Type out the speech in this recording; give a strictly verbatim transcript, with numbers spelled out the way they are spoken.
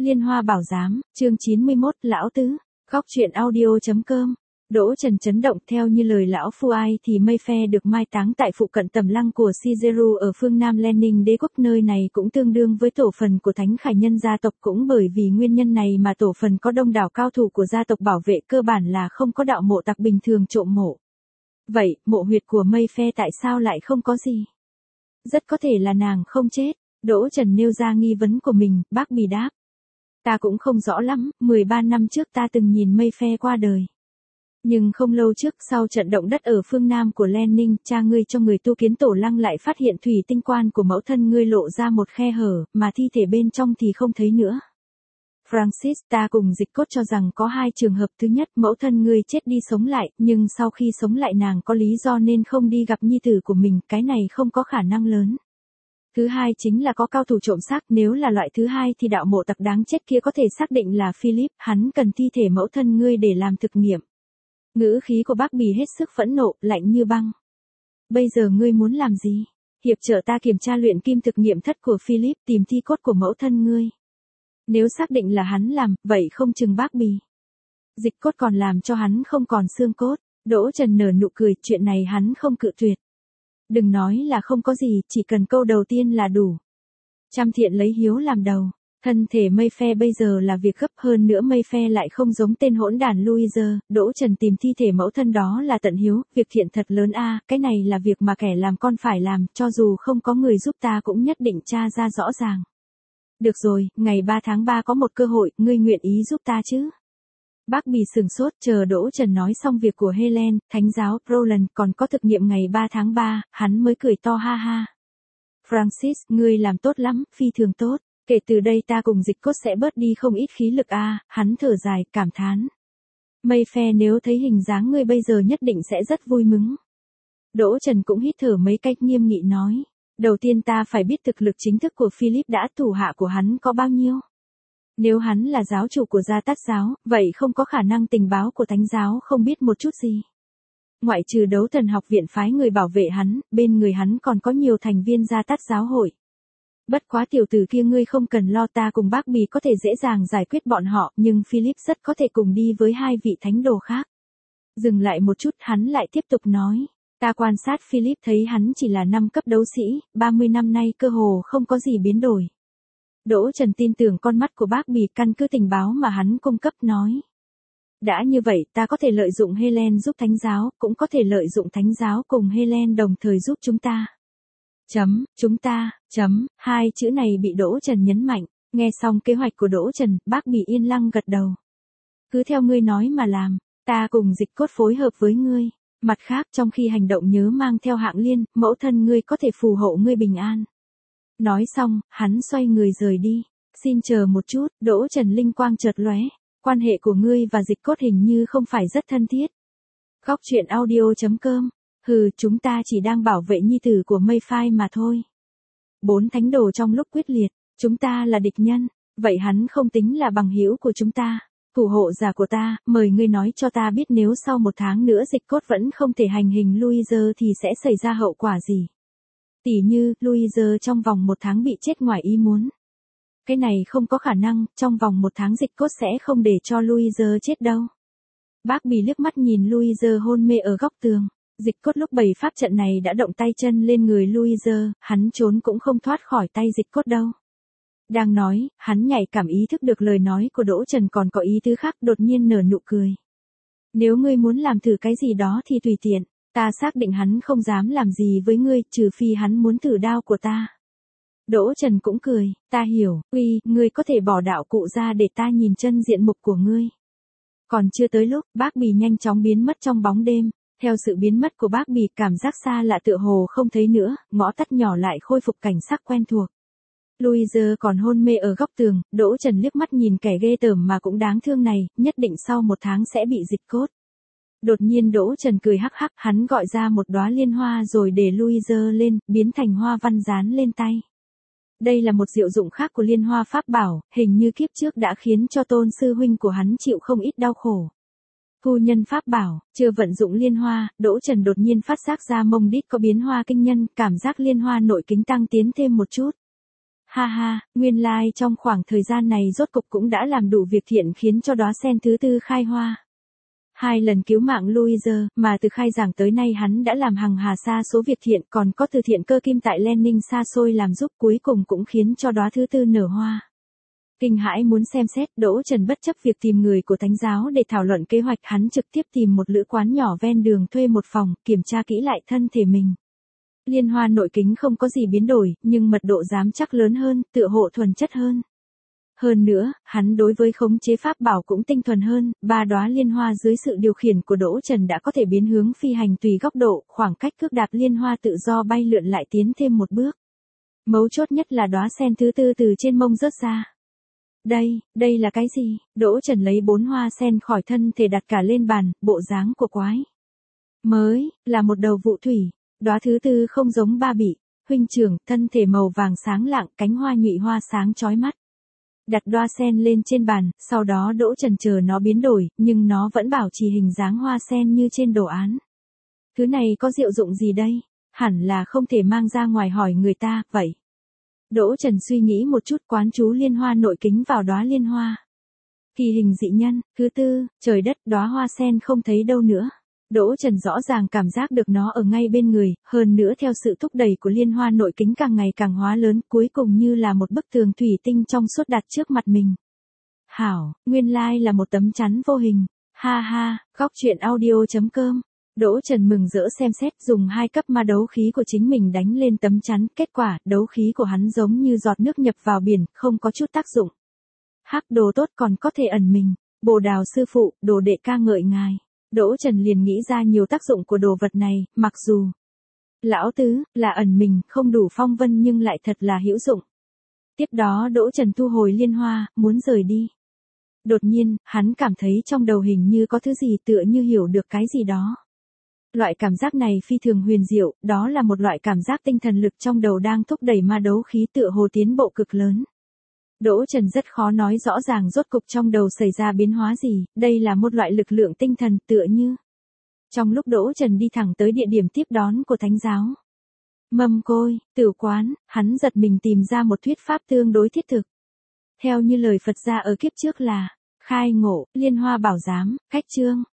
Liên Hoa Bảo Giám, chương chín mươi mốt, Lão Tứ, góc truyện audio chấm com. Đỗ Trần chấn động. Theo như lời lão Phu Ai thì Mayfair được mai táng tại phụ cận tầm lăng của Caesarea ở phương Nam Lenin đế quốc, nơi này cũng tương đương với tổ phần của thánh khải nhân gia tộc. Cũng bởi vì nguyên nhân này mà tổ phần có đông đảo cao thủ của gia tộc bảo vệ, cơ bản là không có đạo mộ tặc bình thường trộm mộ. Vậy, mộ huyệt của Mayfair tại sao lại không có gì? Rất có thể là nàng không chết. Đỗ Trần nêu ra nghi vấn của mình. Bác Bì đáp: Ta cũng không rõ lắm, mười ba năm trước ta từng nhìn Mayfair qua đời. Nhưng không lâu trước, sau trận động đất ở phương Nam của Lenin, cha ngươi cho người tu kiến tổ lăng lại phát hiện thủy tinh quan của mẫu thân ngươi lộ ra một khe hở, mà thi thể bên trong thì không thấy nữa. Francis, ta cùng Dịch Cốt cho rằng có hai trường hợp. Thứ nhất, mẫu thân ngươi chết đi sống lại, nhưng sau khi sống lại nàng có lý do nên không đi gặp nhi tử của mình, cái này không có khả năng lớn. Thứ hai chính là có cao thủ trộm xác. Nếu là loại thứ hai thì đạo mộ tặc đáng chết kia có thể xác định là Philip, hắn cần thi thể mẫu thân ngươi để làm thực nghiệm. Ngữ khí của bác Bì hết sức phẫn nộ, lạnh như băng. Bây giờ ngươi muốn làm gì? Hiệp trợ ta kiểm tra luyện kim thực nghiệm thất của Philip, tìm thi cốt của mẫu thân ngươi. Nếu xác định là hắn làm, vậy không chừng bác Bì Dịch Cốt còn làm cho hắn không còn xương cốt. Đỗ Trần nở nụ cười, chuyện này hắn không cự tuyệt. Đừng nói là không có gì, chỉ cần câu đầu tiên là đủ. Trăm thiện lấy hiếu làm đầu. Thân thể Mayfair bây giờ là việc gấp, hơn nữa Mayfair lại không giống tên hỗn đản Louise. Đỗ Trần tìm thi thể mẫu thân đó là tận hiếu, việc thiện thật lớn a, cái này là việc mà kẻ làm con phải làm, cho dù không có người giúp ta cũng nhất định tra ra rõ ràng. Được rồi, ngày ba tháng ba có một cơ hội, ngươi nguyện ý giúp ta chứ? Bác Bì sừng sốt, chờ Đỗ Trần nói xong việc của Helen, thánh giáo, Roland còn có thực nghiệm ngày ba tháng ba, hắn mới cười to ha ha. Francis, ngươi làm tốt lắm, phi thường tốt. Kể từ đây ta cùng Dịch Cốt sẽ bớt đi không ít khí lực a, à, hắn thở dài, cảm thán. Mayfair nếu thấy hình dáng ngươi bây giờ nhất định sẽ rất vui mừng. Đỗ Trần cũng hít thở mấy cách, nghiêm nghị nói. Đầu tiên ta phải biết thực lực chính thức của Philip đã, thủ hạ của hắn có bao nhiêu. Nếu hắn là giáo chủ của gia Tát giáo, vậy không có khả năng tình báo của thánh giáo không biết một chút gì. Ngoại trừ đấu thần học viện phái người bảo vệ hắn, bên người hắn còn có nhiều thành viên gia Tát giáo hội. Bất quá tiểu tử kia ngươi không cần lo, ta cùng bác Bì có thể dễ dàng giải quyết bọn họ, nhưng Philip rất có thể cùng đi với hai vị thánh đồ khác. Dừng lại một chút, hắn lại tiếp tục nói. Ta quan sát Philip thấy hắn chỉ là năm cấp đấu sĩ, ba mươi năm nay cơ hồ không có gì biến đổi. Đỗ Trần tin tưởng con mắt của bác Bì, căn cứ tình báo mà hắn cung cấp nói. Đã như vậy, ta có thể lợi dụng Helen giúp thánh giáo, cũng có thể lợi dụng thánh giáo cùng Helen đồng thời giúp chúng ta. Chấm, chúng ta, chấm, hai chữ này bị Đỗ Trần nhấn mạnh. Nghe xong kế hoạch của Đỗ Trần, bác Bì yên lặng gật đầu. Cứ theo ngươi nói mà làm, ta cùng Dịch Cốt phối hợp với ngươi. Mặt khác, trong khi hành động nhớ mang theo hạng liên, mẫu thân ngươi có thể phù hộ ngươi bình an. Nói xong, hắn xoay người rời đi. Xin chờ một chút, Đỗ Trần linh quang chợt lóe. Quan hệ của ngươi và Dịch Cốt hình như không phải rất thân thiết. Góc truyện audio chấm com. Hừ, chúng ta chỉ đang bảo vệ nhi tử của Mayfair mà thôi. Bốn thánh đồ trong lúc quyết liệt, chúng ta là địch nhân, vậy hắn không tính là bằng hữu của chúng ta. Thủ hộ giả của ta, mời ngươi nói cho ta biết nếu sau một tháng nữa Dịch Cốt vẫn không thể hành hình Louise thì sẽ xảy ra hậu quả gì. Tỉ như, Louise trong vòng một tháng bị chết ngoài ý muốn. Cái này không có khả năng, trong vòng một tháng Dịch Cốt sẽ không để cho Louise chết đâu. Bác Bì liếc mắt nhìn Louise hôn mê ở góc tường. Dịch Cốt lúc bày pháp trận này đã động tay chân lên người Louise, hắn trốn cũng không thoát khỏi tay Dịch Cốt đâu. Đang nói, hắn nhạy cảm ý thức được lời nói của Đỗ Trần còn có ý tứ khác, đột nhiên nở nụ cười. Nếu ngươi muốn làm thử cái gì đó thì tùy tiện, ta xác định hắn không dám làm gì với ngươi, trừ phi hắn muốn thử đao của ta. Đỗ Trần cũng cười, ta hiểu, uy, ngươi có thể bỏ đạo cụ ra để ta nhìn chân diện mục của ngươi. Còn chưa tới lúc, bác Bì nhanh chóng biến mất trong bóng đêm. Theo sự biến mất của bác Bì, cảm giác xa lạ tựa hồ không thấy nữa, ngõ tắt nhỏ lại khôi phục cảnh sắc quen thuộc. Louise còn hôn mê ở góc tường, Đỗ Trần liếc mắt nhìn kẻ ghê tởm mà cũng đáng thương này, nhất định sau một tháng sẽ bị Dịch Cốt. Đột nhiên Đỗ Trần cười hắc hắc, hắn gọi ra một đóa liên hoa rồi để Louise lên, biến thành hoa văn dán lên tay. Đây là một diệu dụng khác của liên hoa pháp bảo, hình như kiếp trước đã khiến cho tôn sư huynh của hắn chịu không ít đau khổ. Phu nhân pháp bảo, chưa vận dụng liên hoa, Đỗ Trần đột nhiên phát giác ra mông đít có biến hoa kinh nhân, cảm giác liên hoa nội kính tăng tiến thêm một chút. Ha ha, nguyên lai like trong khoảng thời gian này rốt cục cũng đã làm đủ việc thiện khiến cho đóa sen thứ tư khai hoa. Hai lần cứu mạng Louise, mà từ khai giảng tới nay hắn đã làm hằng hà sa số việc thiện, còn có từ thiện cơ kim tại Lenin xa xôi làm giúp, cuối cùng cũng khiến cho đóa thứ tư nở hoa. Kinh hãi muốn xem xét, Đỗ Trần bất chấp việc tìm người của thánh giáo để thảo luận kế hoạch, hắn trực tiếp tìm một lữ quán nhỏ ven đường thuê một phòng, kiểm tra kỹ lại thân thể mình. Liên hoa nội kính không có gì biến đổi, nhưng mật độ dám chắc lớn hơn, tựa hộ thuần chất hơn. Hơn nữa, hắn đối với khống chế pháp bảo cũng tinh thuần hơn, ba đóa liên hoa dưới sự điều khiển của Đỗ Trần đã có thể biến hướng phi hành tùy góc độ, khoảng cách cước đạp liên hoa tự do bay lượn lại tiến thêm một bước. Mấu chốt nhất là đóa sen thứ tư từ trên mông rớt ra. Đây, đây là cái gì? Đỗ Trần lấy bốn hoa sen khỏi thân thể đặt cả lên bàn, bộ dáng của quái. Mới, là một đầu vụ thủy, đóa thứ tư không giống ba bị, huynh trưởng, thân thể màu vàng sáng lạng, cánh hoa nhụy hoa sáng chói mắt. Đặt đóa sen lên trên bàn, sau đó Đỗ Trần chờ nó biến đổi, nhưng nó vẫn bảo trì hình dáng hoa sen như trên đồ án. Thứ này có diệu dụng gì đây? Hẳn là không thể mang ra ngoài hỏi người ta, vậy. Đỗ Trần suy nghĩ một chút, quán chú liên hoa nội kính vào đóa liên hoa. Kỳ hình dị nhân, thứ tư, trời đất, đóa hoa sen không thấy đâu nữa. Đỗ Trần rõ ràng cảm giác được nó ở ngay bên người, hơn nữa theo sự thúc đẩy của liên hoa nội kính càng ngày càng hóa lớn, cuối cùng như là một bức tường thủy tinh trong suốt đặt trước mặt mình. Hảo, nguyên lai là một tấm chắn vô hình. Ha ha, góc truyện audio chấm com. Đỗ Trần mừng rỡ xem xét, dùng hai cấp ma đấu khí của chính mình đánh lên tấm chắn, kết quả, đấu khí của hắn giống như giọt nước nhập vào biển, không có chút tác dụng. Hắc đồ tốt còn có thể ẩn mình, Bồ Đào sư phụ, đồ đệ ca ngợi ngài. Đỗ Trần liền nghĩ ra nhiều tác dụng của đồ vật này, mặc dù lão tứ là ẩn mình, không đủ phong vân nhưng lại thật là hữu dụng. Tiếp đó Đỗ Trần thu hồi liên hoa, muốn rời đi. Đột nhiên, hắn cảm thấy trong đầu hình như có thứ gì, tựa như hiểu được cái gì đó. Loại cảm giác này phi thường huyền diệu, đó là một loại cảm giác tinh thần lực trong đầu đang thúc đẩy ma đấu khí tựa hồ tiến bộ cực lớn. Đỗ Trần rất khó nói rõ ràng rốt cục trong đầu xảy ra biến hóa gì, đây là một loại lực lượng tinh thần tựa như. Trong lúc Đỗ Trần đi thẳng tới địa điểm tiếp đón của thánh giáo. Mâm côi, tử quán, hắn giật mình tìm ra một thuyết pháp tương đối thiết thực. Theo như lời Phật gia ở kiếp trước là, khai ngộ, liên hoa bảo giám, cách chương.